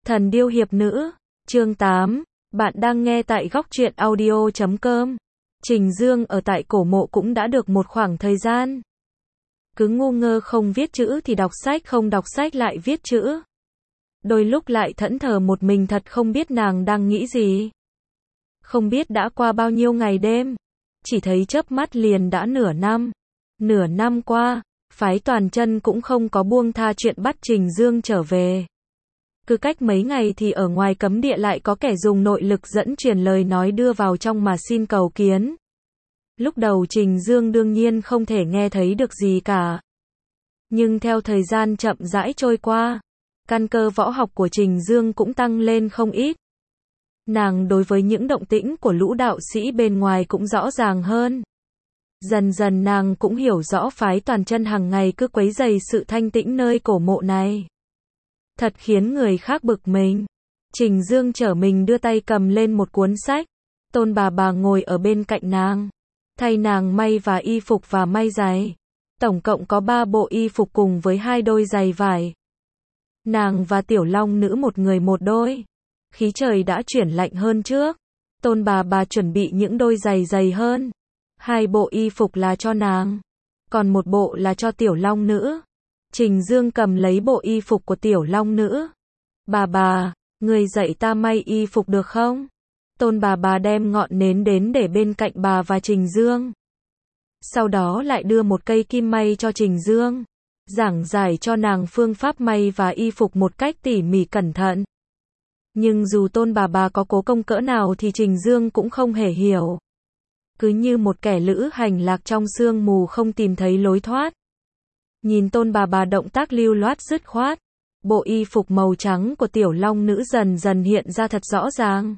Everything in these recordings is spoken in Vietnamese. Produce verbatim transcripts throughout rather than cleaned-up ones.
Thần điêu hiệp nữ, chương tám, bạn đang nghe tại góc truyện audio chấm com. Trình Dương ở tại cổ mộ cũng đã được một khoảng thời gian. Cứ ngu ngơ không viết chữ thì đọc sách, không đọc sách lại viết chữ. Đôi lúc lại thẫn thờ một mình, thật không biết nàng đang nghĩ gì. Không biết đã qua bao nhiêu ngày đêm, chỉ thấy chớp mắt liền đã nửa năm. Nửa năm qua, phái Toàn Chân cũng không có buông tha chuyện bắt Trình Dương trở về. Cứ cách mấy ngày thì ở ngoài cấm địa lại có kẻ dùng nội lực dẫn truyền lời nói đưa vào trong mà xin cầu kiến. Lúc đầu Trình Dương đương nhiên không thể nghe thấy được gì cả. Nhưng theo thời gian chậm rãi trôi qua, căn cơ võ học của Trình Dương cũng tăng lên không ít. Nàng đối với những động tĩnh của lũ đạo sĩ bên ngoài cũng rõ ràng hơn. Dần dần nàng cũng hiểu rõ phái Toàn Chân hàng ngày cứ quấy rầy sự thanh tĩnh nơi cổ mộ này. Thật khiến người khác bực mình. Trình Dương trở mình đưa tay cầm lên một cuốn sách. Tôn bà bà ngồi ở bên cạnh nàng, thay nàng may và y phục và may giày. Tổng cộng có ba bộ y phục cùng với hai đôi giày vải. Nàng và Tiểu Long Nữ một người một đôi. Khí trời đã chuyển lạnh hơn trước. Tôn bà bà chuẩn bị những đôi giày dày hơn. Hai bộ y phục là cho nàng, còn một bộ là cho Tiểu Long Nữ. Trình Dương cầm lấy bộ y phục của Tiểu Long Nữ. Bà bà, người dạy ta may y phục được không? Tôn bà bà đem ngọn nến đến để bên cạnh bà và Trình Dương. Sau đó lại đưa một cây kim may cho Trình Dương, giảng giải cho nàng phương pháp may và y phục một cách tỉ mỉ cẩn thận. Nhưng dù Tôn bà bà có cố công cỡ nào thì Trình Dương cũng không hề hiểu. Cứ như một kẻ lữ hành lạc trong sương mù không tìm thấy lối thoát. Nhìn Tôn bà bà động tác lưu loát dứt khoát, bộ y phục màu trắng của Tiểu Long Nữ dần dần hiện ra thật rõ ràng.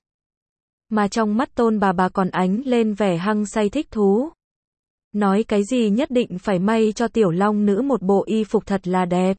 Mà trong mắt Tôn bà bà còn ánh lên vẻ hăng say thích thú. Nói cái gì nhất định phải may cho Tiểu Long Nữ một bộ y phục thật là đẹp.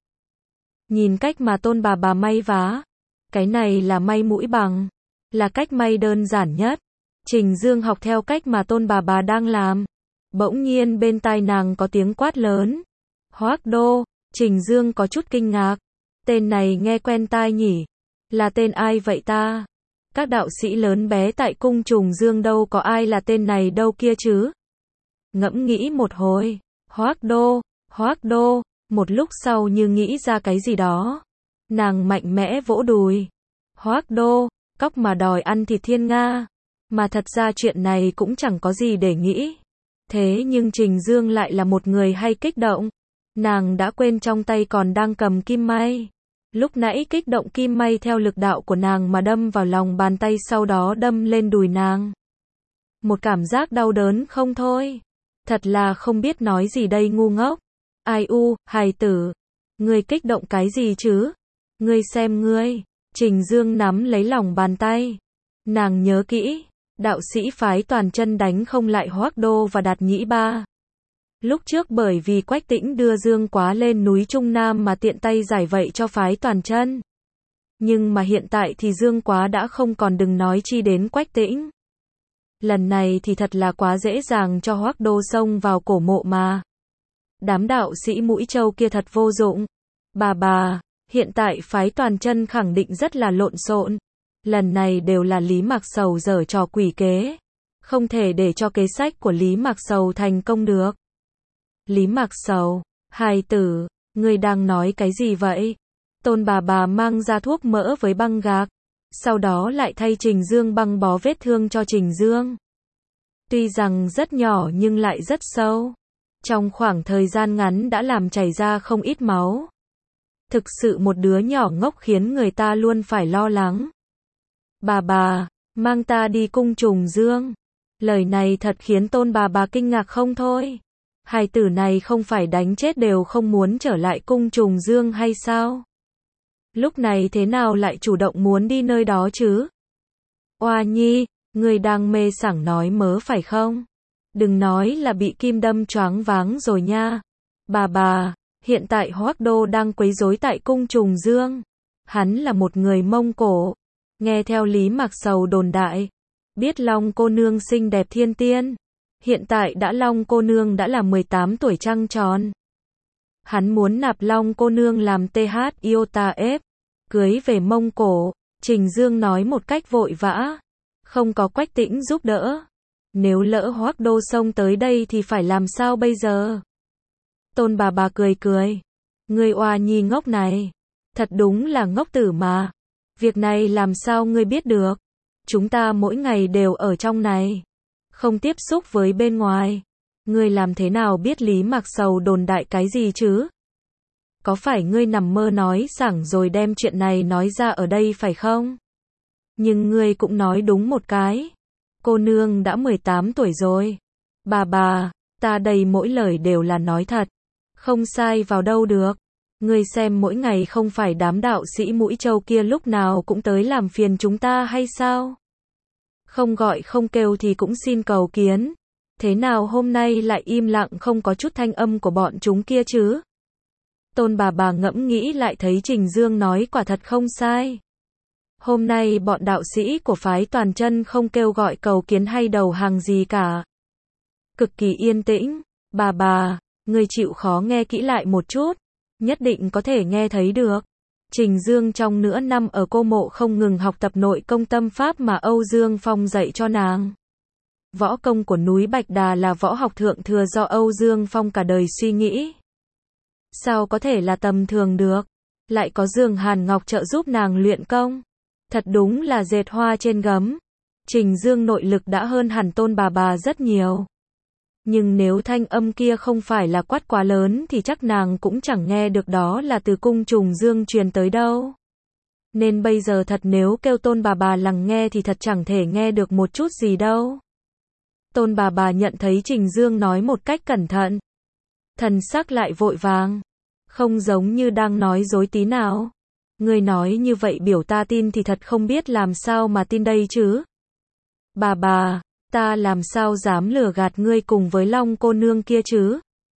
Nhìn cách mà Tôn bà bà may vá, cái này là may mũi bằng, là cách may đơn giản nhất. Trình Dương học theo cách mà Tôn bà bà đang làm. Bỗng nhiên bên tai nàng có tiếng quát lớn. Hoác Đô. Trình Dương có chút kinh ngạc. Tên này nghe quen tai nhỉ? Là tên ai vậy ta? Các đạo sĩ lớn bé tại cung Trùng Dương đâu có ai là tên này đâu kia chứ? Ngẫm nghĩ một hồi. Hoác Đô, Hoác Đô. Một lúc sau như nghĩ ra cái gì đó, nàng mạnh mẽ vỗ đùi. Hoác Đô, cóc mà đòi ăn thịt thiên nga. Mà thật ra chuyện này cũng chẳng có gì để nghĩ. Thế nhưng Trình Dương lại là một người hay kích động. Nàng đã quên trong tay còn đang cầm kim may. Lúc nãy kích động kim may theo lực đạo của nàng mà đâm vào lòng bàn tay, sau đó đâm lên đùi nàng. Một cảm giác đau đớn không thôi. Thật là không biết nói gì đây ngu ngốc. Ai u, hài tử. Ngươi kích động cái gì chứ? Ngươi xem ngươi. Trình Dương nắm lấy lòng bàn tay. Nàng nhớ kỹ. Đạo sĩ phái Toàn Chân đánh không lại Hoác Đô và Đạt Nhĩ Ba. Lúc trước bởi vì Quách Tĩnh đưa Dương Quá lên núi Trung Nam mà tiện tay giải vậy cho phái Toàn Chân. Nhưng mà hiện tại thì Dương Quá đã không còn, đừng nói chi đến Quách Tĩnh. Lần này thì thật là quá dễ dàng cho Hoác Đô xông vào cổ mộ mà. Đám đạo sĩ mũi trâu kia thật vô dụng. Bà bà, hiện tại phái Toàn Chân khẳng định rất là lộn xộn. Lần này đều là Lý Mạc Sầu giở trò quỷ kế. Không thể để cho kế sách của Lý Mạc Sầu thành công được. Lý Mạc Sầu, hài tử, ngươi đang nói cái gì vậy? Tôn bà bà mang ra thuốc mỡ với băng gạc. Sau đó lại thay Trình Dương băng bó vết thương cho Trình Dương. Tuy rằng rất nhỏ nhưng lại rất sâu. Trong khoảng thời gian ngắn đã làm chảy ra không ít máu. Thực sự một đứa nhỏ ngốc khiến người ta luôn phải lo lắng. Bà bà, mang ta đi cung Trùng Dương. Lời này thật khiến Tôn bà bà kinh ngạc không thôi. Hài tử này không phải đánh chết đều không muốn trở lại cung Trùng Dương hay sao? Lúc này thế nào lại chủ động muốn đi nơi đó chứ? Oa nhi, người đang mê sảng nói mớ phải không? Đừng nói là bị kim đâm choáng váng rồi nha. Bà bà, hiện tại Hoác Đô đang quấy rối tại cung Trùng Dương. Hắn là một người Mông Cổ. Nghe theo Lý Mạc Sầu đồn đại, biết Long cô nương xinh đẹp thiên tiên. Hiện tại đã Long cô nương đã là mười tám tuổi trăng tròn. Hắn muốn nạp Long cô nương làm tê hát Iota ép, cưới về Mông Cổ. Trình Dương nói một cách vội vã. Không có Quách Tĩnh giúp đỡ. Nếu lỡ Hoắc Đô xông tới đây thì phải làm sao bây giờ? Tôn bà bà cười cười. Ngươi oa nhi ngốc này. Thật đúng là ngốc tử mà. Việc này làm sao ngươi biết được? Chúng ta mỗi ngày đều ở trong này. Không tiếp xúc với bên ngoài. Ngươi làm thế nào biết Lý Mạc Sầu đồn đại cái gì chứ? Có phải ngươi nằm mơ nói sảng rồi đem chuyện này nói ra ở đây phải không? Nhưng ngươi cũng nói đúng một cái. Cô nương đã mười tám tuổi rồi. Bà bà, ta đây mỗi lời đều là nói thật. Không sai vào đâu được. Ngươi xem mỗi ngày không phải đám đạo sĩ Mũi Châu kia lúc nào cũng tới làm phiền chúng ta hay sao? Không gọi không kêu thì cũng xin cầu kiến. Thế nào hôm nay lại im lặng không có chút thanh âm của bọn chúng kia chứ? Tôn bà bà ngẫm nghĩ lại thấy Trình Dương nói quả thật không sai. Hôm nay bọn đạo sĩ của phái Toàn Chân không kêu gọi cầu kiến hay đầu hàng gì cả. Cực kỳ yên tĩnh. Bà bà, người chịu khó nghe kỹ lại một chút. Nhất định có thể nghe thấy được. Trình Dương trong nửa năm ở cô mộ không ngừng học tập nội công tâm pháp mà Âu Dương Phong dạy cho nàng. Võ công của núi Bạch Đà là võ học thượng thừa do Âu Dương Phong cả đời suy nghĩ. Sao có thể là tầm thường được? Lại có Dương Hàn Ngọc trợ giúp nàng luyện công. Thật đúng là dệt hoa trên gấm. Trình Dương nội lực đã hơn hẳn Tôn bà bà rất nhiều. Nhưng nếu thanh âm kia không phải là quát quá lớn thì chắc nàng cũng chẳng nghe được đó là từ cung trùng Dương truyền tới đâu. Nên bây giờ thật nếu kêu Tôn bà bà lắng nghe thì thật chẳng thể nghe được một chút gì đâu. Tôn bà bà nhận thấy Trình Dương nói một cách cẩn thận. Thần sắc lại vội vàng. Không giống như đang nói dối tí nào. Ngươi nói như vậy biểu ta tin thì thật không biết làm sao mà tin đây chứ. Bà bà, ta làm sao dám lừa gạt ngươi cùng với Long cô nương kia chứ?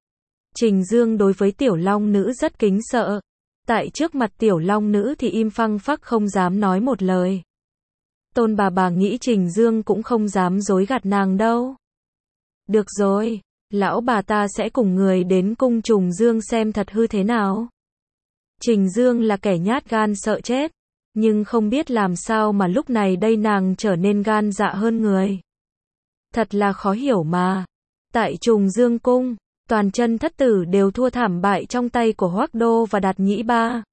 Trình Dương đối với tiểu Long nữ rất kính sợ. Tại trước mặt tiểu Long nữ thì im phăng phắc không dám nói một lời. Tôn bà bà nghĩ Trình Dương cũng không dám dối gạt nàng đâu. Được rồi, lão bà ta sẽ cùng người đến cung trùng Dương xem thật hư thế nào. Trình Dương là kẻ nhát gan sợ chết, nhưng không biết làm sao mà lúc này đây nàng trở nên gan dạ hơn người. Thật là khó hiểu mà. Tại Trùng Dương cung, Toàn Chân thất tử đều thua thảm bại trong tay của Hoắc Đô và Đạt Nhĩ Ba.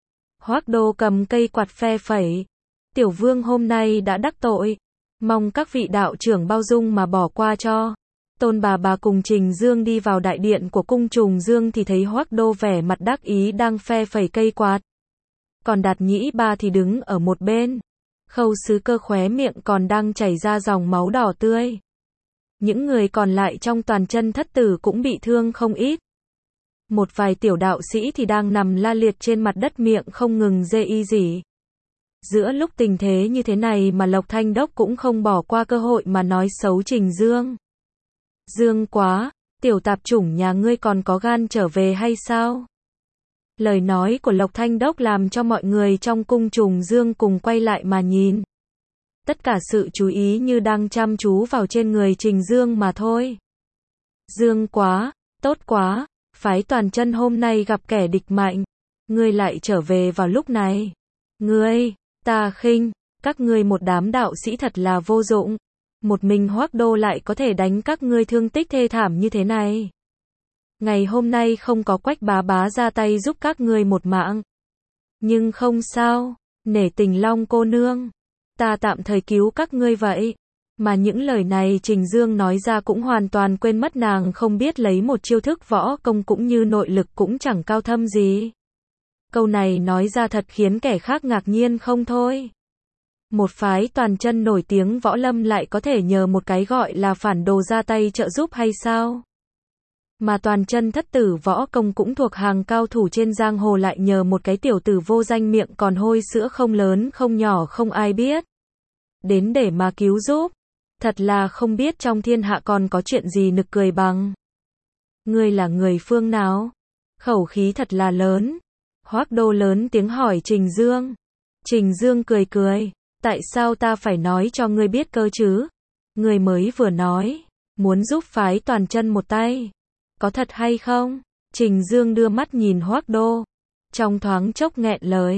Hoắc Đô cầm cây quạt phe phẩy. Tiểu vương hôm nay đã đắc tội, mong các vị đạo trưởng bao dung mà bỏ qua cho. Tôn bà bà cùng Trình Dương đi vào đại điện của cung Trùng Dương thì thấy Hoắc Đô vẻ mặt đắc ý đang phe phẩy cây quạt. Còn Đạt Nhĩ Ba thì đứng ở một bên. Khâu Sứ Cơ khóe miệng còn đang chảy ra dòng máu đỏ tươi. Những người còn lại trong Toàn Chân thất tử cũng bị thương không ít. Một vài tiểu đạo sĩ thì đang nằm la liệt trên mặt đất miệng không ngừng rê y rỉ. Giữa lúc tình thế như thế này mà Lộc Thanh Đốc cũng không bỏ qua cơ hội mà nói xấu Trình Dương. Dương quá, tiểu tạp chủng nhà ngươi còn có gan trở về hay sao? Lời nói của Lộc Thanh Đốc làm cho mọi người trong cung Trùng Dương cùng quay lại mà nhìn. Tất cả sự chú ý như đang chăm chú vào trên người Trình Dương mà thôi. Dương quá, tốt quá, phái Toàn Chân hôm nay gặp kẻ địch mạnh. Ngươi lại trở về vào lúc này. Ngươi, ta khinh, các ngươi một đám đạo sĩ thật là vô dụng. Một mình Hoắc Đô lại có thể đánh các ngươi thương tích thê thảm như thế này. Ngày hôm nay không có Quách bá bá ra tay giúp các ngươi một mạng. Nhưng không sao, nể tình Long cô nương. Ta tạm thời cứu các ngươi vậy. Mà những lời này Trình Dương nói ra cũng hoàn toàn quên mất nàng không biết lấy một chiêu thức võ công cũng như nội lực cũng chẳng cao thâm gì. Câu này nói ra thật khiến kẻ khác ngạc nhiên không thôi. Một phái Toàn Chân nổi tiếng võ lâm lại có thể nhờ một cái gọi là phản đồ ra tay trợ giúp hay sao? Mà Toàn Chân thất tử võ công cũng thuộc hàng cao thủ trên giang hồ lại nhờ một cái tiểu tử vô danh miệng còn hôi sữa không lớn không nhỏ không ai biết. Đến để mà cứu giúp. Thật là không biết trong thiên hạ còn có chuyện gì nực cười bằng. Ngươi là người phương nào? Khẩu khí thật là lớn. Hoắc Đô lớn tiếng hỏi Trình Dương. Trình Dương cười cười. Tại sao ta phải nói cho ngươi biết cơ chứ? Ngươi mới vừa nói. Muốn giúp phái Toàn Chân một tay. Có thật hay không? Trình Dương đưa mắt nhìn Hoắc Đô. Trong thoáng chốc nghẹn lời.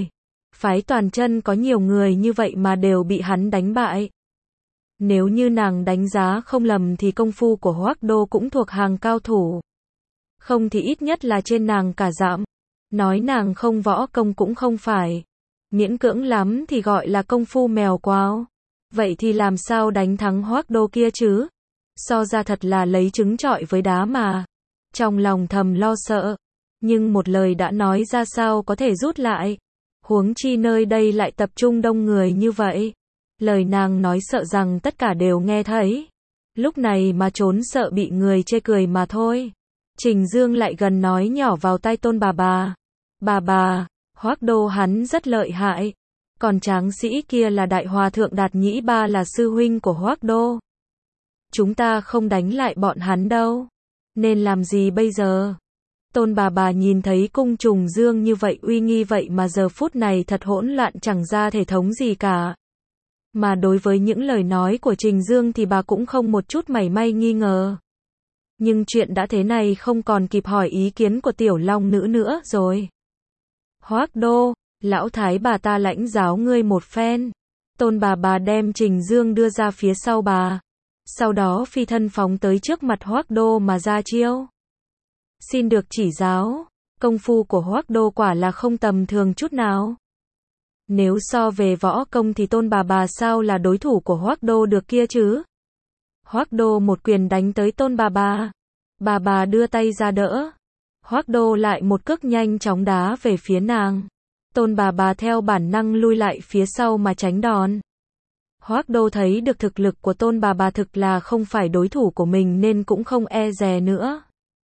Phái Toàn Chân có nhiều người như vậy mà đều bị hắn đánh bại. Nếu như nàng đánh giá không lầm thì công phu của Hoắc Đô cũng thuộc hàng cao thủ. Không thì ít nhất là trên nàng cả dặm. Nói nàng không võ công cũng không phải. Miễn cưỡng lắm thì gọi là công phu mèo quào. Vậy thì làm sao đánh thắng Hoắc Đô kia chứ? So ra thật là lấy trứng trọi với đá mà. Trong lòng thầm lo sợ. Nhưng một lời đã nói ra sao có thể rút lại. Huống chi nơi đây lại tập trung đông người như vậy. Lời nàng nói sợ rằng tất cả đều nghe thấy. Lúc này mà trốn sợ bị người chê cười mà thôi. Trình Dương lại gần nói nhỏ vào tai Tôn bà bà. Bà bà, Hoắc Đô hắn rất lợi hại. Còn tráng sĩ kia là Đại Hòa Thượng Đạt Nhĩ Ba là sư huynh của Hoắc Đô. Chúng ta không đánh lại bọn hắn đâu. Nên làm gì bây giờ? Tôn bà bà nhìn thấy cung Trùng Dương như vậy uy nghi vậy mà giờ phút này thật hỗn loạn chẳng ra thể thống gì cả. Mà đối với những lời nói của Trình Dương thì bà cũng không một chút mảy may nghi ngờ. Nhưng chuyện đã thế này không còn kịp hỏi ý kiến của tiểu long nữ nữa rồi. Hoắc Đô, lão thái bà ta lãnh giáo ngươi một phen. Tôn bà bà đem Trình Dương đưa ra phía sau bà. Sau đó phi thân phóng tới trước mặt Hoắc Đô mà ra chiêu. Xin được chỉ giáo, công phu của Hoắc Đô quả là không tầm thường chút nào. Nếu so về võ công thì Tôn bà bà sao là đối thủ của Hoắc Đô được kia chứ? Hoắc Đô một quyền đánh tới Tôn bà bà. Bà bà đưa tay ra đỡ. Hoắc Đô lại một cước nhanh chóng đá về phía nàng. Tôn bà bà theo bản năng lui lại phía sau mà tránh đòn. Hoắc Đô thấy được thực lực của Tôn bà bà thực là không phải đối thủ của mình nên cũng không e dè nữa.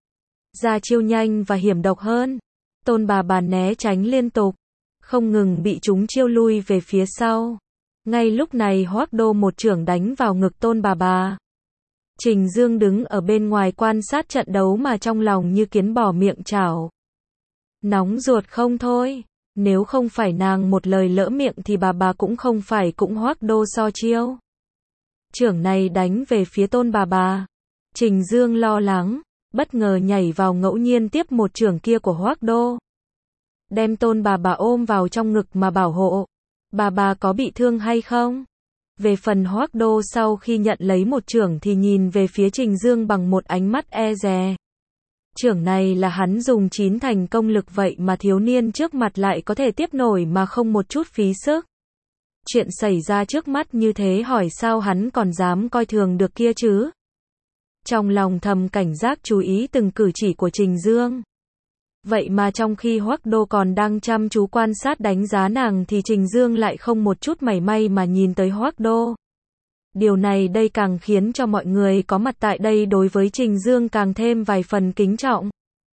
Ra chiêu nhanh và hiểm độc hơn. Tôn bà bà né tránh liên tục. Không ngừng bị chúng chiêu lui về phía sau. Ngay lúc này Hoắc Đô một chưởng đánh vào ngực Tôn bà bà. Trình Dương đứng ở bên ngoài quan sát trận đấu mà trong lòng như kiến bò miệng chảo. Nóng ruột không thôi. Nếu không phải nàng một lời lỡ miệng thì bà bà cũng không phải cũng Hoắc Đô so chiêu. Chưởng này đánh về phía Tôn bà bà. Trình Dương lo lắng, bất ngờ nhảy vào ngẫu nhiên tiếp một chưởng kia của Hoắc Đô. Đem Tôn bà bà ôm vào trong ngực mà bảo hộ. Bà bà có bị thương hay không? Về phần Hoắc Đô sau khi nhận lấy một chưởng thì nhìn về phía Trình Dương bằng một ánh mắt e dè. Chưởng này là hắn dùng chín thành công lực vậy mà thiếu niên trước mặt lại có thể tiếp nổi mà không một chút phí sức. Chuyện xảy ra trước mắt như thế hỏi sao hắn còn dám coi thường được kia chứ? Trong lòng thầm cảnh giác chú ý từng cử chỉ của Trình Dương. Vậy mà trong khi Hoắc Đô còn đang chăm chú quan sát đánh giá nàng thì Trình Dương lại không một chút mảy may mà nhìn tới Hoắc Đô. Điều này đây càng khiến cho mọi người có mặt tại đây đối với Trình Dương càng thêm vài phần kính trọng.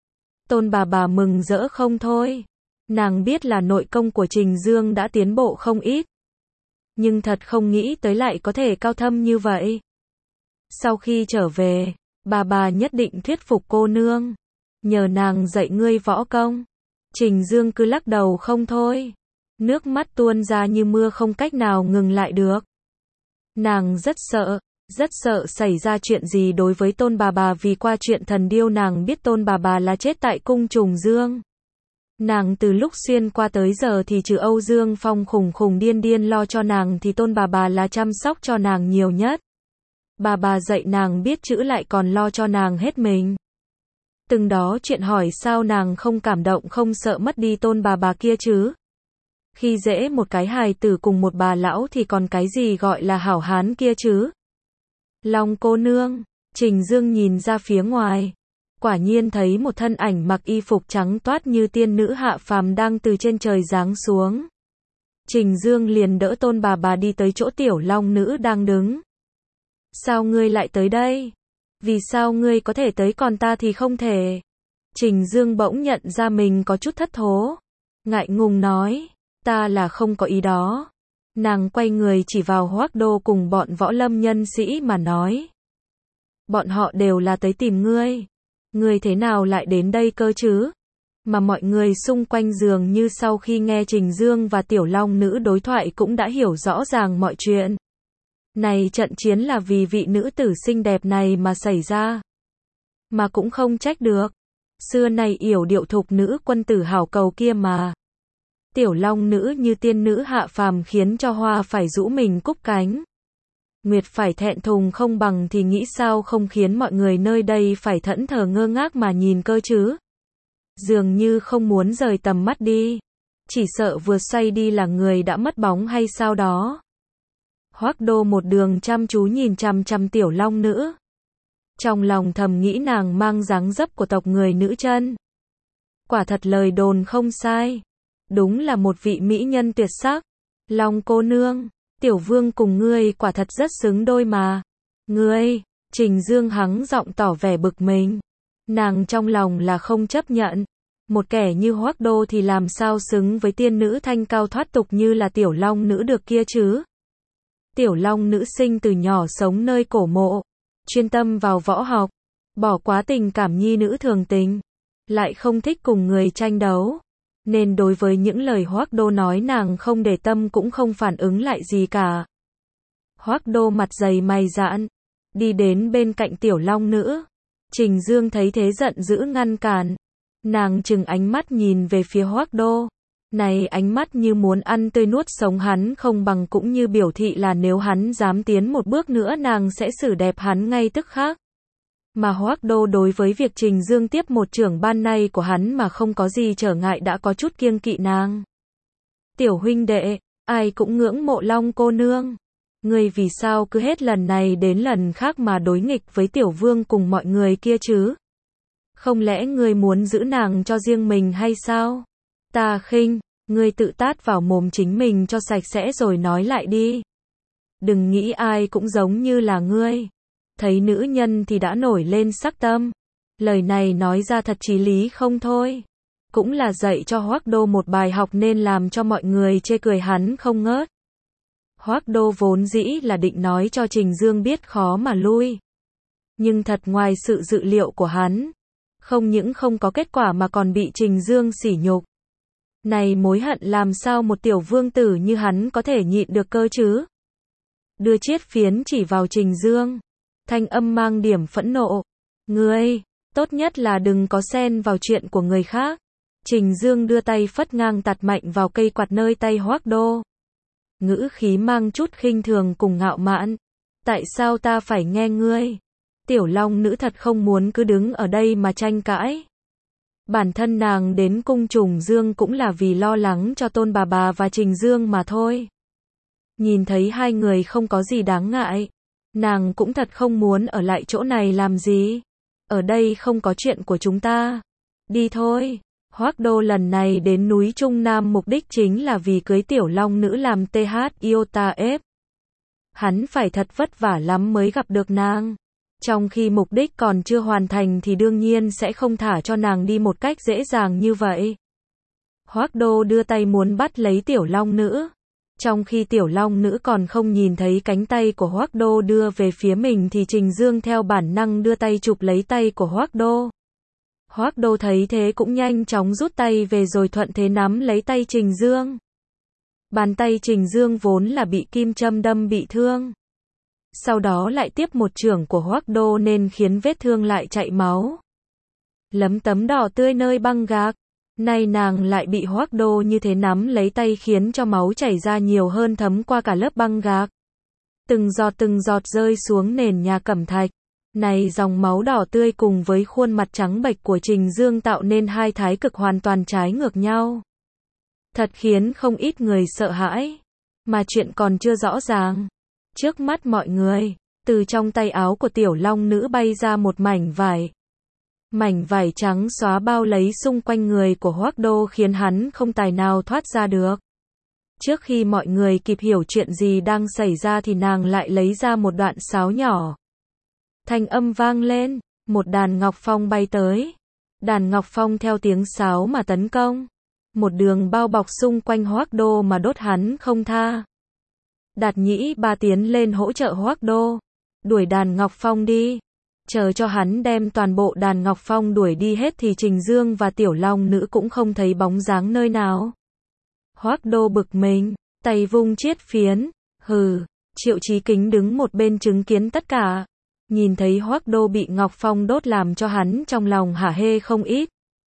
Tôn bà bà mừng rỡ không thôi. Nàng biết là nội công của Trình Dương đã tiến bộ không ít. Nhưng thật không nghĩ tới lại có thể cao thâm như vậy. Sau khi trở về, bà bà nhất định thuyết phục cô nương. Nhờ nàng dạy ngươi võ công. Trình Dương cứ lắc đầu không thôi. Nước mắt tuôn ra như mưa không cách nào ngừng lại được. Nàng rất sợ, rất sợ xảy ra chuyện gì đối với Tôn bà bà vì qua chuyện thần điêu nàng biết Tôn bà bà là chết tại cung Trùng Dương. Nàng từ lúc xuyên qua tới giờ thì trừ Âu Dương Phong khùng khùng điên điên lo cho nàng thì Tôn bà bà là chăm sóc cho nàng nhiều nhất. Bà bà dạy nàng biết chữ lại còn lo cho nàng hết mình. Từng đó chuyện hỏi sao nàng không cảm động không sợ mất đi Tôn bà bà kia chứ? Khi dễ một cái hài tử cùng một bà lão thì còn cái gì gọi là hảo hán kia chứ? Long cô nương, Trình Dương nhìn ra phía ngoài. Quả nhiên thấy một thân ảnh mặc y phục trắng toát như tiên nữ hạ phàm đang từ trên trời giáng xuống. Trình Dương liền đỡ Tôn bà bà đi tới chỗ tiểu long nữ đang đứng. Sao ngươi lại tới đây? Vì sao ngươi có thể tới còn ta thì không thể? Trình Dương bỗng nhận ra mình có chút thất thố. Ngại ngùng nói, ta là không có ý đó. Nàng quay người chỉ vào Hoắc Đô cùng bọn võ lâm nhân sĩ mà nói. Bọn họ đều là tới tìm ngươi. Ngươi thế nào lại đến đây cơ chứ? Mà mọi người xung quanh dường như sau khi nghe Trình Dương và Tiểu Long Nữ đối thoại cũng đã hiểu rõ ràng mọi chuyện. Này trận chiến là vì vị nữ tử xinh đẹp này mà xảy ra. Mà cũng không trách được. Xưa này yểu điệu thục nữ quân tử hảo cầu kia mà. Tiểu long nữ như tiên nữ hạ phàm khiến cho hoa phải rũ mình cúc cánh. Nguyệt phải thẹn thùng không bằng thì nghĩ sao không khiến mọi người nơi đây phải thẫn thờ ngơ ngác mà nhìn cơ chứ. Dường như không muốn rời tầm mắt đi. Chỉ sợ vừa xoay đi là người đã mất bóng hay sao đó. Hoác Đô một đường chăm chú nhìn chằm chằm tiểu long nữ. Trong lòng thầm nghĩ nàng mang dáng dấp của tộc người nữ chân. Quả thật lời đồn không sai. Đúng là một vị mỹ nhân tuyệt sắc. Long cô nương, tiểu vương cùng ngươi quả thật rất xứng đôi mà. Ngươi, Trình Dương hắng giọng tỏ vẻ bực mình. Nàng trong lòng là không chấp nhận. Một kẻ như Hoác Đô thì làm sao xứng với tiên nữ thanh cao thoát tục như là tiểu long nữ được kia chứ. Tiểu long nữ sinh từ nhỏ sống nơi cổ mộ. Chuyên tâm vào võ học. Bỏ quá tình cảm nhi nữ thường tình. Lại không thích cùng người tranh đấu. Nên đối với những lời Hoác Đô nói nàng không để tâm cũng không phản ứng lại gì cả. Hoác Đô mặt dày mày dạn. Đi đến bên cạnh tiểu long nữ. Trình Dương thấy thế giận dữ ngăn cản. Nàng trừng ánh mắt nhìn về phía Hoác Đô. Này ánh mắt như muốn ăn tươi nuốt sống hắn không bằng cũng như biểu thị là nếu hắn dám tiến một bước nữa nàng sẽ xử đẹp hắn ngay tức khắc. Mà Hoác Đô đối với việc Trình Dương tiếp một trưởng ban nay của hắn mà không có gì trở ngại đã có chút kiêng kỵ nàng. Tiểu huynh đệ, ai cũng ngưỡng mộ Long cô nương. Ngươi vì sao cứ hết lần này đến lần khác mà đối nghịch với tiểu vương cùng mọi người kia chứ? Không lẽ ngươi muốn giữ nàng cho riêng mình hay sao? Ta khinh, ngươi tự tát vào mồm chính mình cho sạch sẽ rồi nói lại đi. Đừng nghĩ ai cũng giống như là ngươi. Thấy nữ nhân thì đã nổi lên sắc tâm. Lời này nói ra thật chí lý không thôi. Cũng là dạy cho Hoác Đô một bài học nên làm cho mọi người chê cười hắn không ngớt. Hoác Đô vốn dĩ là định nói cho Trình Dương biết khó mà lui. Nhưng thật ngoài sự dự liệu của hắn. Không những không có kết quả mà còn bị Trình Dương sỉ nhục. Này mối hận làm sao một tiểu vương tử như hắn có thể nhịn được cơ chứ? Đưa chiết phiến chỉ vào Trình Dương. Thanh âm mang điểm phẫn nộ. Ngươi, tốt nhất là đừng có xen vào chuyện của người khác. Trình Dương đưa tay phất ngang tạt mạnh vào cây quạt nơi tay Hoác Đô. Ngữ khí mang chút khinh thường cùng ngạo mạn. Tại sao ta phải nghe ngươi? Tiểu long nữ thật không muốn cứ đứng ở đây mà tranh cãi. Bản thân nàng đến cung Trùng Dương cũng là vì lo lắng cho Tôn bà bà và Trình Dương mà thôi. Nhìn thấy hai người không có gì đáng ngại. Nàng cũng thật không muốn ở lại chỗ này làm gì. Ở đây không có chuyện của chúng ta. Đi thôi. Hoác Đô lần này đến núi Trung Nam mục đích chính là vì cưới tiểu long nữ làm tê hát Iota ép. Hắn phải thật vất vả lắm mới gặp được nàng. Trong khi mục đích còn chưa hoàn thành thì đương nhiên sẽ không thả cho nàng đi một cách dễ dàng như vậy. Hoác Đô đưa tay muốn bắt lấy tiểu long nữ. Trong khi tiểu long nữ còn không nhìn thấy cánh tay của Hoác Đô đưa về phía mình thì Trình Dương theo bản năng đưa tay chụp lấy tay của Hoác Đô. Hoác Đô thấy thế cũng nhanh chóng rút tay về rồi thuận thế nắm lấy tay Trình Dương. Bàn tay Trình Dương vốn là bị kim châm đâm bị thương. Sau đó lại tiếp một chưởng của Hoác Đô nên khiến vết thương lại chảy máu. Lấm tấm đỏ tươi nơi băng gạc. Nay nàng lại bị Hoác Đô như thế nắm lấy tay khiến cho máu chảy ra nhiều hơn thấm qua cả lớp băng gạc. Từng giọt từng giọt rơi xuống nền nhà cẩm thạch. Này dòng máu đỏ tươi cùng với khuôn mặt trắng bệch của Trình Dương tạo nên hai thái cực hoàn toàn trái ngược nhau. Thật khiến không ít người sợ hãi. Mà chuyện còn chưa rõ ràng. Trước mắt mọi người, từ trong tay áo của tiểu long nữ bay ra một mảnh vải. Mảnh vải trắng xóa bao lấy xung quanh người của Hoác Đô khiến hắn không tài nào thoát ra được. Trước khi mọi người kịp hiểu chuyện gì đang xảy ra thì nàng lại lấy ra một đoạn sáo nhỏ. Thanh âm vang lên, một đàn ngọc phong bay tới. Đàn ngọc phong theo tiếng sáo mà tấn công. Một đường bao bọc xung quanh Hoác Đô mà đốt hắn không tha. Đạt Nhĩ Ba tiến lên hỗ trợ Hoác Đô. Đuổi đàn ngọc phong đi. Chờ cho hắn đem toàn bộ đàn ngọc phong đuổi đi hết thì Trình Dương và tiểu long nữ cũng không thấy bóng dáng nơi nào. Hoác Đô bực mình, tay vung chiết phiến. Hừ, Triệu Chí Kính đứng một bên chứng kiến tất cả. Nhìn thấy Hoác Đô bị ngọc phong đốt làm cho hắn trong lòng hả hê không ít.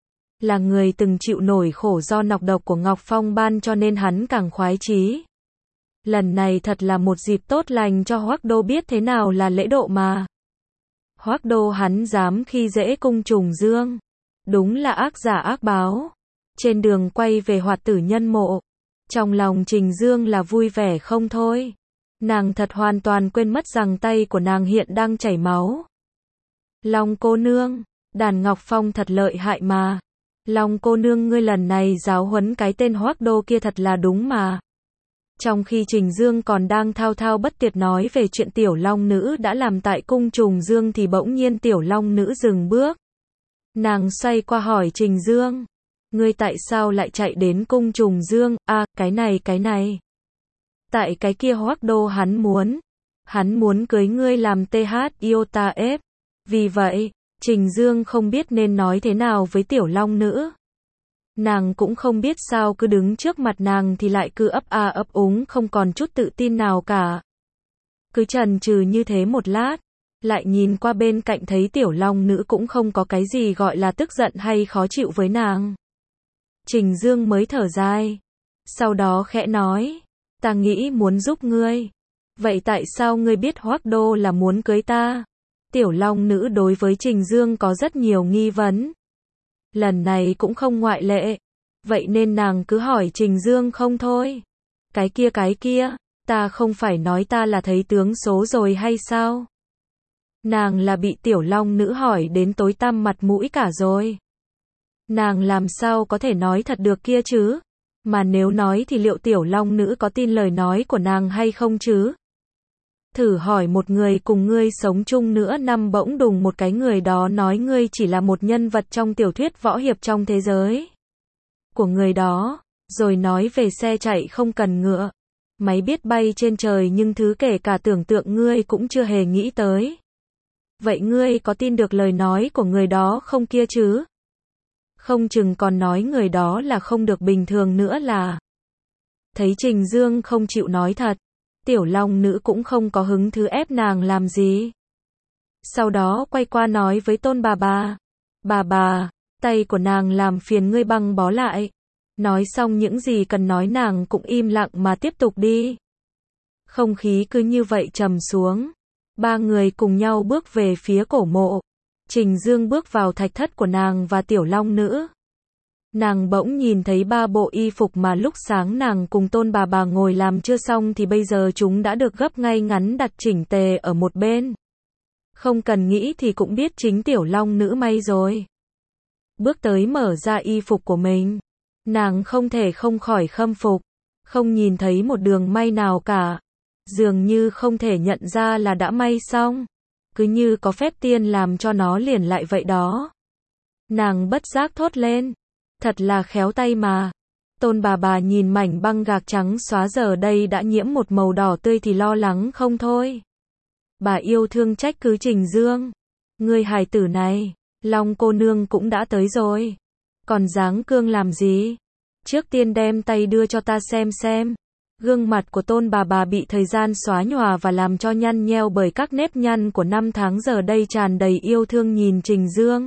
là người từng chịu nổi khổ do nọc độc của Ngọc Phong ban cho nên hắn càng khoái chí. Lần này thật là một dịp tốt lành cho Hoắc Đô biết thế nào là lễ độ mà. Hoắc Đô hắn dám khi dễ Cung Trùng Dương. Đúng là ác giả ác báo. Trên đường quay về Hoạt Tử Nhân mộ, trong lòng Trình Dương là vui vẻ không thôi. Nàng thật hoàn toàn quên mất rằng tay của nàng hiện đang chảy máu. Long cô nương, đàn Ngọc Phong thật lợi hại mà. Long cô nương ngươi lần này giáo huấn cái tên Hoắc Đô kia thật là đúng mà. Trong khi Trình Dương còn đang thao thao bất tuyệt nói về chuyện tiểu long nữ đã làm tại Cung Trùng Dương thì bỗng nhiên tiểu long nữ dừng bước. Nàng xoay qua hỏi Trình Dương. Ngươi tại sao lại chạy đến Cung Trùng Dương? À, cái này cái này. Tại cái kia Hoắc Đô hắn muốn. Hắn muốn cưới ngươi làm tê hát Iota ép. Vì vậy, Trình Dương không biết nên nói thế nào với tiểu long nữ. Nàng cũng không biết sao cứ đứng trước mặt nàng thì lại cứ ấp a ấp úng không còn chút tự tin nào cả. Cứ chần chừ như thế một lát, lại nhìn qua bên cạnh thấy tiểu long nữ cũng không có cái gì gọi là tức giận hay khó chịu với nàng. Trình Dương mới thở dài. Sau đó khẽ nói, ta nghĩ muốn giúp ngươi. Vậy tại sao ngươi biết Hoắc Đô là muốn cưới ta? Tiểu long nữ đối với Trình Dương có rất nhiều nghi vấn. Lần này cũng không ngoại lệ. Vậy nên nàng cứ hỏi Trình Dương không thôi. Cái kia cái kia, ta không phải nói ta là thấy tướng số rồi hay sao? Nàng là bị tiểu long nữ hỏi đến tối tăm mặt mũi cả rồi. Nàng làm sao có thể nói thật được kia chứ? Mà nếu nói thì liệu tiểu long nữ có tin lời nói của nàng hay không chứ? Thử hỏi một người cùng ngươi sống chung nữa năm bỗng đùng một cái người đó nói ngươi chỉ là một nhân vật trong tiểu thuyết võ hiệp trong thế giới của người đó, rồi nói về xe chạy không cần ngựa, máy biết bay trên trời nhưng thứ kể cả tưởng tượng ngươi cũng chưa hề nghĩ tới. Vậy ngươi có tin được lời nói của người đó không kia chứ? Không chừng còn nói người đó là không được bình thường nữa là. Thấy Trình Dương không chịu nói thật, tiểu long nữ cũng không có hứng thú ép nàng làm gì. Sau đó quay qua nói với Tôn bà bà. Bà bà, tay của nàng làm phiền ngươi băng bó lại. Nói xong những gì cần nói nàng cũng im lặng mà tiếp tục đi. Không khí cứ như vậy trầm xuống. Ba người cùng nhau bước về phía cổ mộ. Trình Dương bước vào thạch thất của nàng và tiểu long nữ. Nàng bỗng nhìn thấy ba bộ y phục mà lúc sáng nàng cùng Tôn bà bà ngồi làm chưa xong thì bây giờ chúng đã được gấp ngay ngắn đặt chỉnh tề ở một bên. Không cần nghĩ thì cũng biết chính tiểu long nữ may rồi. Bước tới mở ra y phục của mình. Nàng không thể không khỏi khâm phục. Không nhìn thấy một đường may nào cả. Dường như không thể nhận ra là đã may xong. Cứ như có phép tiên làm cho nó liền lại vậy đó. Nàng bất giác thốt lên. Thật là khéo tay mà. Tôn bà bà nhìn mảnh băng gạc trắng xóa giờ đây đã nhiễm một màu đỏ tươi thì lo lắng không thôi. Bà yêu thương trách cứ Trình Dương. Ngươi hài tử này, Long cô nương cũng đã tới rồi. Còn dáng cương làm gì? Trước tiên đem tay đưa cho ta xem xem. Gương mặt của Tôn bà bà bị thời gian xóa nhòa và làm cho nhăn nheo bởi các nếp nhăn của năm tháng giờ đây tràn đầy yêu thương nhìn Trình Dương.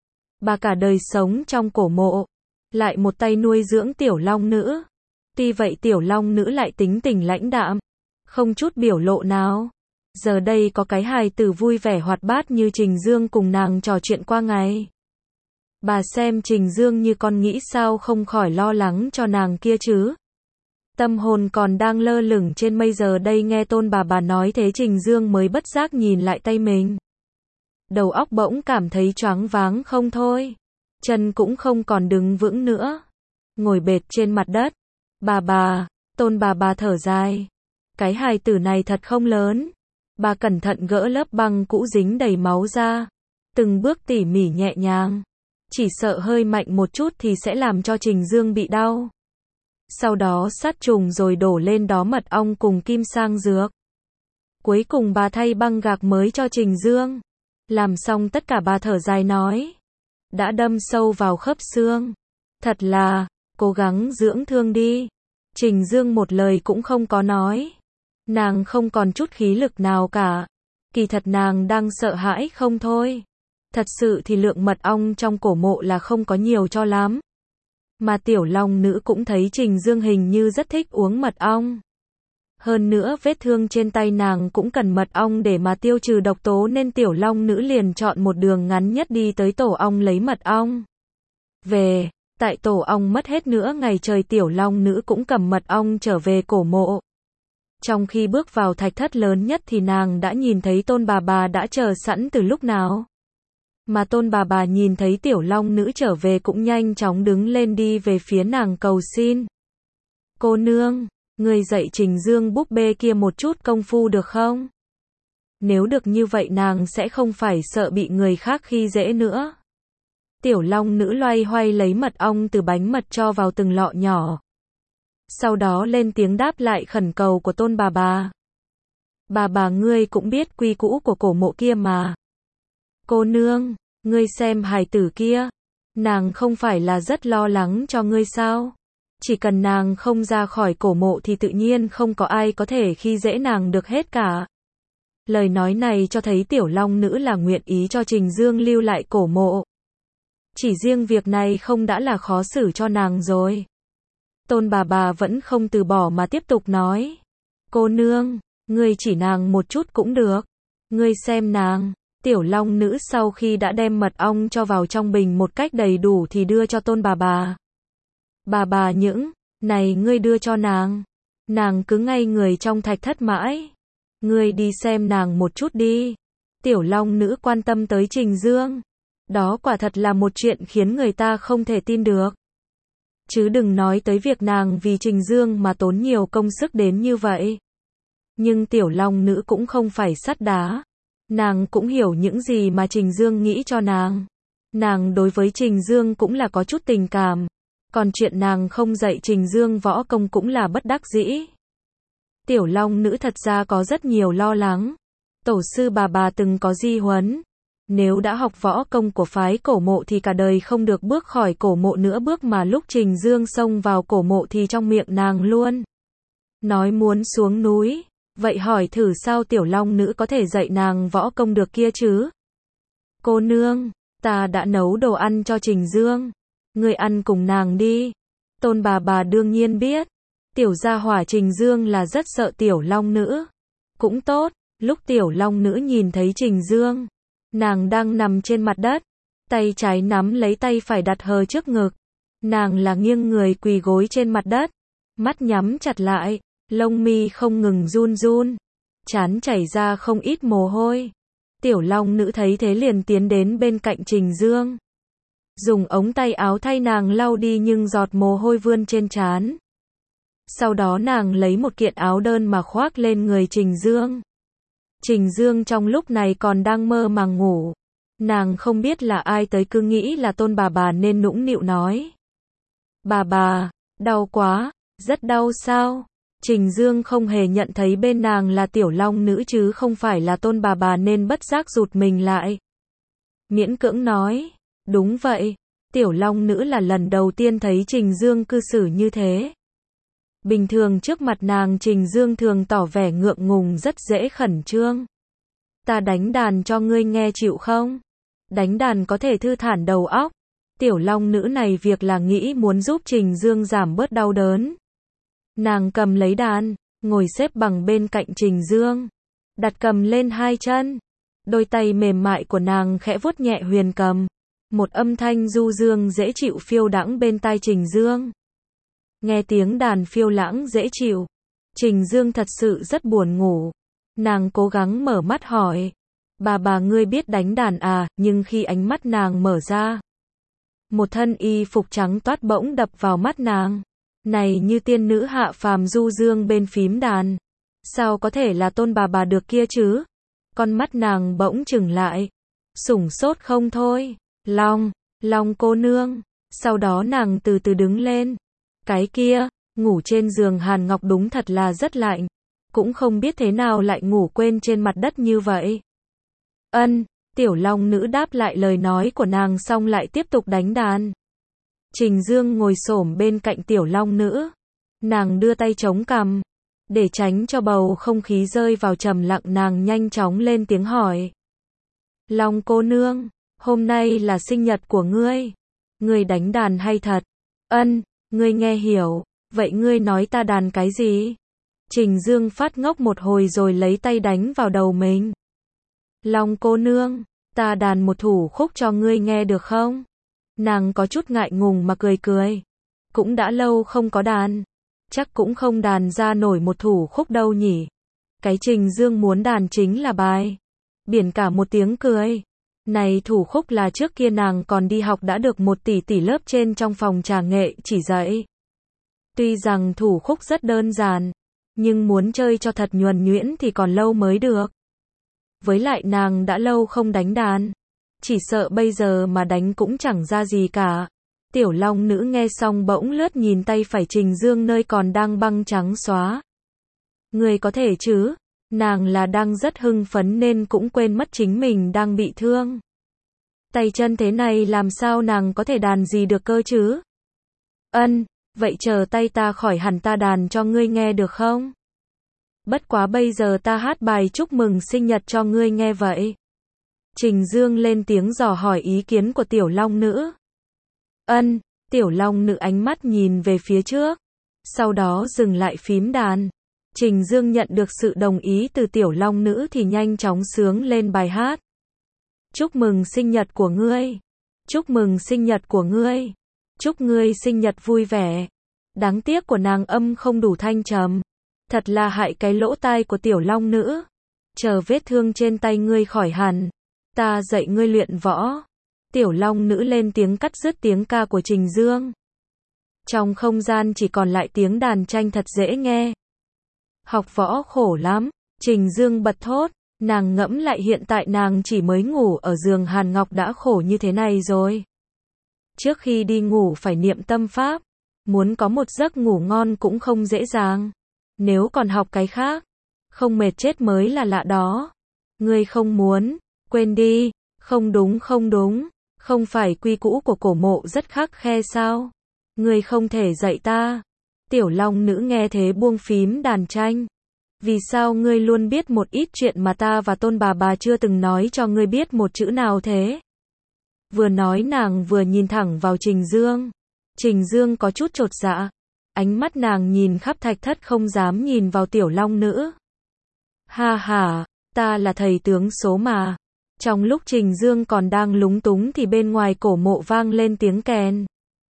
Bà cả đời sống trong cổ mộ. Lại một tay nuôi dưỡng tiểu long nữ. Tuy vậy tiểu long nữ lại tính tình lãnh đạm. Không chút biểu lộ nào. Giờ đây có cái hài tử vui vẻ hoạt bát như Trình Dương cùng nàng trò chuyện qua ngày. Bà xem Trình Dương như con nghĩ sao không khỏi lo lắng cho nàng kia chứ. Tâm hồn còn đang lơ lửng trên mây giờ đây nghe Tôn bà bà nói thế Trình Dương mới bất giác nhìn lại tay mình. Đầu óc bỗng cảm thấy choáng váng không thôi. Chân cũng không còn đứng vững nữa. Ngồi bệt trên mặt đất. Bà bà, Tôn bà bà thở dài. Cái hài tử này thật không lớn. Bà cẩn thận gỡ lớp băng cũ dính đầy máu ra. Từng bước tỉ mỉ nhẹ nhàng. Chỉ sợ hơi mạnh một chút thì sẽ làm cho Trình Dương bị đau. Sau đó sát trùng rồi đổ lên đó mật ong cùng kim sang dược. Cuối cùng bà thay băng gạc mới cho Trình Dương. Làm xong tất cả bà thở dài nói. Đã đâm sâu vào khớp xương. Thật là, cố gắng dưỡng thương đi. Trình Dương một lời cũng không có nói. Nàng không còn chút khí lực nào cả. Kỳ thật nàng đang sợ hãi không thôi. Thật sự thì lượng mật ong trong cổ mộ là không có nhiều cho lắm. Mà tiểu long nữ cũng thấy Trình Dương hình như rất thích uống mật ong. Hơn nữa vết thương trên tay nàng cũng cần mật ong để mà tiêu trừ độc tố nên tiểu long nữ liền chọn một đường ngắn nhất đi tới tổ ong lấy mật ong. Về, tại tổ ong mất hết nửa ngày trời tiểu long nữ cũng cầm mật ong trở về cổ mộ. Trong khi bước vào thạch thất lớn nhất thì nàng đã nhìn thấy Tôn bà bà đã chờ sẵn từ lúc nào. Mà Tôn bà bà nhìn thấy tiểu long nữ trở về cũng nhanh chóng đứng lên đi về phía nàng cầu xin. Cô nương, người dạy Trình Dương búp bê kia một chút công phu được không? Nếu được như vậy nàng sẽ không phải sợ bị người khác khi dễ nữa. Tiểu long nữ loay hoay lấy mật ong từ bánh mật cho vào từng lọ nhỏ. Sau đó lên tiếng đáp lại khẩn cầu của Tôn bà bà. Bà bà ngươi cũng biết quy củ của cổ mộ kia mà. Cô nương, ngươi xem hài tử kia, nàng không phải là rất lo lắng cho ngươi sao? Chỉ cần nàng không ra khỏi cổ mộ thì tự nhiên không có ai có thể khi dễ nàng được hết cả. Lời nói này cho thấy tiểu long nữ là nguyện ý cho Trình Dương lưu lại cổ mộ. Chỉ riêng việc này không đã là khó xử cho nàng rồi. Tôn bà bà vẫn không từ bỏ mà tiếp tục nói. Cô nương, ngươi chỉ nàng một chút cũng được. Ngươi xem nàng. Tiểu long nữ sau khi đã đem mật ong cho vào trong bình một cách đầy đủ thì đưa cho Tôn bà bà. Bà bà những, này ngươi đưa cho nàng. Nàng cứ ngây người trong thạch thất mãi. Ngươi đi xem nàng một chút đi. Tiểu long nữ quan tâm tới Trình Dương. Đó quả thật là một chuyện khiến người ta không thể tin được. Chứ đừng nói tới việc nàng vì Trình Dương mà tốn nhiều công sức đến như vậy. Nhưng tiểu long nữ cũng không phải sắt đá. Nàng cũng hiểu những gì mà Trình Dương nghĩ cho nàng. Nàng đối với Trình Dương cũng là có chút tình cảm. Còn chuyện nàng không dạy Trình Dương võ công cũng là bất đắc dĩ. Tiểu long nữ thật ra có rất nhiều lo lắng. Tổ sư bà bà từng có di huấn. Nếu đã học võ công của phái cổ mộ thì cả đời không được bước khỏi cổ mộ nữa, bước mà lúc Trình Dương xông vào cổ mộ thì trong miệng nàng luôn nói muốn xuống núi. Vậy hỏi thử sao tiểu long nữ có thể dạy nàng võ công được kia chứ? Cô nương, ta đã nấu đồ ăn cho Trình Dương. Người ăn cùng nàng đi. Tôn bà bà đương nhiên biết. Tiểu gia hỏa Trình Dương là rất sợ tiểu long nữ. Cũng tốt, lúc tiểu long nữ nhìn thấy Trình Dương. Nàng đang nằm trên mặt đất. Tay trái nắm lấy tay phải đặt hờ trước ngực. Nàng là nghiêng người quỳ gối trên mặt đất. Mắt nhắm chặt lại. Lông mi không ngừng run run. Trán chảy ra không ít mồ hôi. Tiểu long nữ thấy thế liền tiến đến bên cạnh Trình Dương. Dùng ống tay áo thay nàng lau đi nhưng giọt mồ hôi vươn trên trán. Sau đó nàng lấy một kiện áo đơn mà khoác lên người Trình Dương. Trình Dương trong lúc này còn đang mơ màng ngủ. Nàng không biết là ai tới cứ nghĩ là Tôn bà bà nên nũng nịu nói. Bà bà, đau quá, rất đau sao? Trình Dương không hề nhận thấy bên nàng là tiểu long nữ chứ không phải là Tôn bà bà nên bất giác rụt mình lại. Miễn cưỡng nói, đúng vậy, tiểu long nữ là lần đầu tiên thấy Trình Dương cư xử như thế. Bình thường trước mặt nàng Trình Dương thường tỏ vẻ ngượng ngùng rất dễ khẩn trương. Ta đánh đàn cho ngươi nghe chịu không? Đánh đàn có thể thư thản đầu óc. Tiểu long nữ này việc là nghĩ muốn giúp Trình Dương giảm bớt đau đớn. Nàng cầm lấy đàn, ngồi xếp bằng bên cạnh Trình Dương. Đặt cầm lên hai chân. Đôi tay mềm mại của nàng khẽ vuốt nhẹ huyền cầm. Một âm thanh du dương dễ chịu phiêu đãng bên tai Trình Dương. Nghe tiếng đàn phiêu lãng dễ chịu. Trình Dương thật sự rất buồn ngủ. Nàng cố gắng mở mắt hỏi. Bà bà ngươi biết đánh đàn à, nhưng khi ánh mắt nàng mở ra. Một thân y phục trắng toát bỗng đập vào mắt nàng. Này như tiên nữ hạ phàm du dương bên phím đàn. Sao có thể là Tôn bà bà được kia chứ? Con mắt nàng bỗng trừng lại. Sủng sốt không thôi. Long, Long cô nương. Sau đó nàng từ từ đứng lên. Cái kia, ngủ trên giường hàn ngọc đúng thật là rất lạnh. Cũng không biết thế nào lại ngủ quên trên mặt đất như vậy. Ân, tiểu long nữ đáp lại lời nói của nàng xong lại tiếp tục đánh đàn. Trình Dương ngồi xổm bên cạnh tiểu long nữ. Nàng đưa tay chống cằm. Để tránh cho bầu không khí rơi vào trầm lặng nàng nhanh chóng lên tiếng hỏi. Long cô nương, Hôm nay là sinh nhật của ngươi. Ngươi đánh đàn hay thật? Ân, ngươi nghe hiểu. Vậy ngươi nói ta đàn cái gì? Trình Dương phát ngốc một hồi rồi lấy tay đánh vào đầu mình. Long cô nương, ta đàn một thủ khúc cho ngươi nghe được không? Nàng có chút ngại ngùng mà cười cười. Cũng đã lâu không có đàn. Chắc cũng không đàn ra nổi một thủ khúc đâu nhỉ. Cái Trình Dương muốn đàn chính là bài Biển Cả một tiếng cười. Này thủ khúc là trước kia nàng còn đi học đã được một tỷ tỷ lớp trên trong phòng trà nghệ chỉ dạy. Tuy rằng thủ khúc rất đơn giản, nhưng muốn chơi cho thật nhuần nhuyễn thì còn lâu mới được. Với lại nàng đã lâu không đánh đàn. Chỉ sợ bây giờ mà đánh cũng chẳng ra gì cả. Tiểu Long nữ nghe xong bỗng lướt nhìn tay phải Trình Dương nơi còn đang băng trắng xóa. Người có thể chứ? Nàng là đang rất hưng phấn nên cũng quên mất chính mình đang bị thương. Tay chân thế này làm sao nàng có thể đàn gì được cơ chứ? Ân, vậy chờ tay ta khỏi hẳn ta đàn cho ngươi nghe được không? Bất quá bây giờ ta hát bài chúc mừng sinh nhật cho ngươi nghe vậy. Trình Dương lên tiếng dò hỏi ý kiến của Tiểu Long nữ. Ân, Tiểu Long nữ ánh mắt nhìn về phía trước. Sau đó dừng lại phím đàn. Trình Dương nhận được sự đồng ý từ Tiểu Long nữ thì nhanh chóng sướng lên bài hát. Chúc mừng sinh nhật của ngươi. Chúc mừng sinh nhật của ngươi. Chúc ngươi sinh nhật vui vẻ. Đáng tiếc của nàng âm không đủ thanh trầm. Thật là hại cái lỗ tai của Tiểu Long nữ. Chờ vết thương trên tay ngươi khỏi hẳn, ta dạy ngươi luyện võ. Tiểu Long nữ lên tiếng cắt dứt tiếng ca của Trình Dương. Trong không gian chỉ còn lại tiếng đàn tranh thật dễ nghe. Học võ khổ lắm, Trình Dương bật thốt. Nàng ngẫm lại hiện tại nàng chỉ mới ngủ ở giường Hàn Ngọc đã khổ như thế này rồi. Trước khi đi ngủ phải niệm tâm pháp. Muốn có một giấc ngủ ngon cũng không dễ dàng. Nếu còn học cái khác, không mệt chết mới là lạ đó. Ngươi không muốn, quên đi. Không đúng không đúng, không phải quy cũ của cổ mộ rất khắc khe sao? Ngươi không thể dạy ta. Tiểu Long nữ nghe thế buông phím đàn tranh. Vì sao ngươi luôn biết một ít chuyện mà ta và Tôn bà bà chưa từng nói cho ngươi biết một chữ nào thế? Vừa nói nàng vừa nhìn thẳng vào Trình Dương. Trình Dương có chút chột dạ. Ánh mắt nàng nhìn khắp thạch thất không dám nhìn vào Tiểu Long nữ. Ha ha, ta là thầy tướng số mà. Trong lúc Trình Dương còn đang lúng túng thì bên ngoài cổ mộ vang lên tiếng kèn.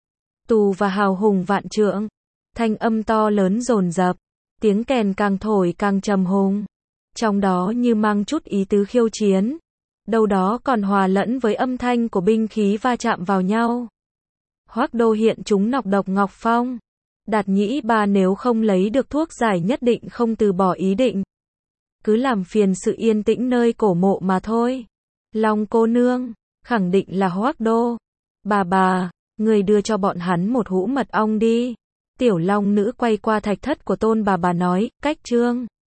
Tù và hào hùng vạn trượng. Thanh âm to lớn dồn dập. Tiếng kèn càng thổi càng trầm hùng. Trong đó như mang chút ý tứ khiêu chiến. Đâu đó còn hòa lẫn với âm thanh của binh khí va chạm vào nhau. Hoắc Đô hiện chúng nọc độc Ngọc Phong. Đạt Nhĩ Ba nếu không lấy được thuốc giải nhất định không từ bỏ ý định. Cứ làm phiền sự yên tĩnh nơi cổ mộ mà thôi. Long cô nương, khẳng định là Hoắc Đô. Bà bà, người đưa cho bọn hắn một hũ mật ong đi. Tiểu Long nữ quay qua thạch thất của Tôn bà bà nói, cách trương.